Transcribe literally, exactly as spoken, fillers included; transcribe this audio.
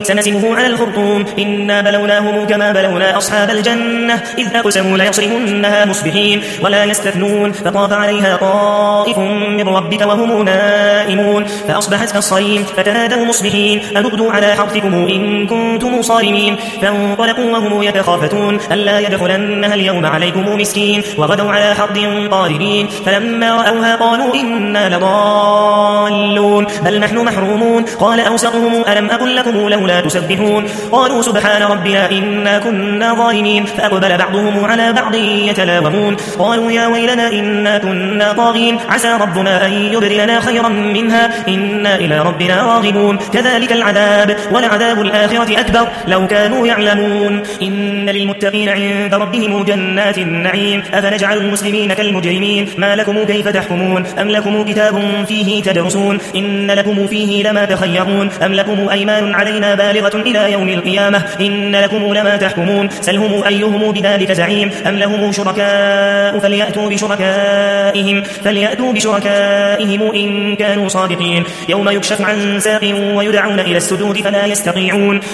سنسمه على الخرطوم إنا بلوناهم كما بلونا أصحاب الجنة إذ أقسموا ليصرمنها مصبحين ولا يستثنون فطاف عليها طائف من ربك وهم نائمون فأصبحت كالصريم فتنادوا مصبحين أن اغدوا على حرثكم إن كنتم صارمين فانطلقوا وهم يتخافتون ألا يدخلنها اليوم عليكم مسكين وغدوا على حرد قادرين فلما رأوها قالوا إنا لضالون بل نحن محرومون قال أوسطهم ألم أقل لكم لولا تسبحون قالوا سبحان ربنا إنا كنا ظالمين فأقبل بعضهم على بعض يتلاومون قالوا يا ويلنا إنا كنا طاغين عسى ربنا أن يبدلنا خيرا منها إنا إلى ربنا راغبون كذلك العذاب ولعذاب الآخرة أكبر لو كانوا يعلمون إن للمتقين عند ربهم جنات النعيم أفنجعل المسلمين كالمجرمين ما لكم كيف تحكمون أم لكم كتاب فيه تدرسون إن لكم فيه لما تخيرون أم لكم أيمان علينا بالغة إلى يوم القيامة إن لكم لما تحكمون سلهم أيهم بذلك زعيم أم لهم شركاء فليأتوا بشركائهم فليأتوا بشركائهم إن كانوا صادقين يوم يكشف عن ساق ويدعون إلى السجود فلا يستطيعون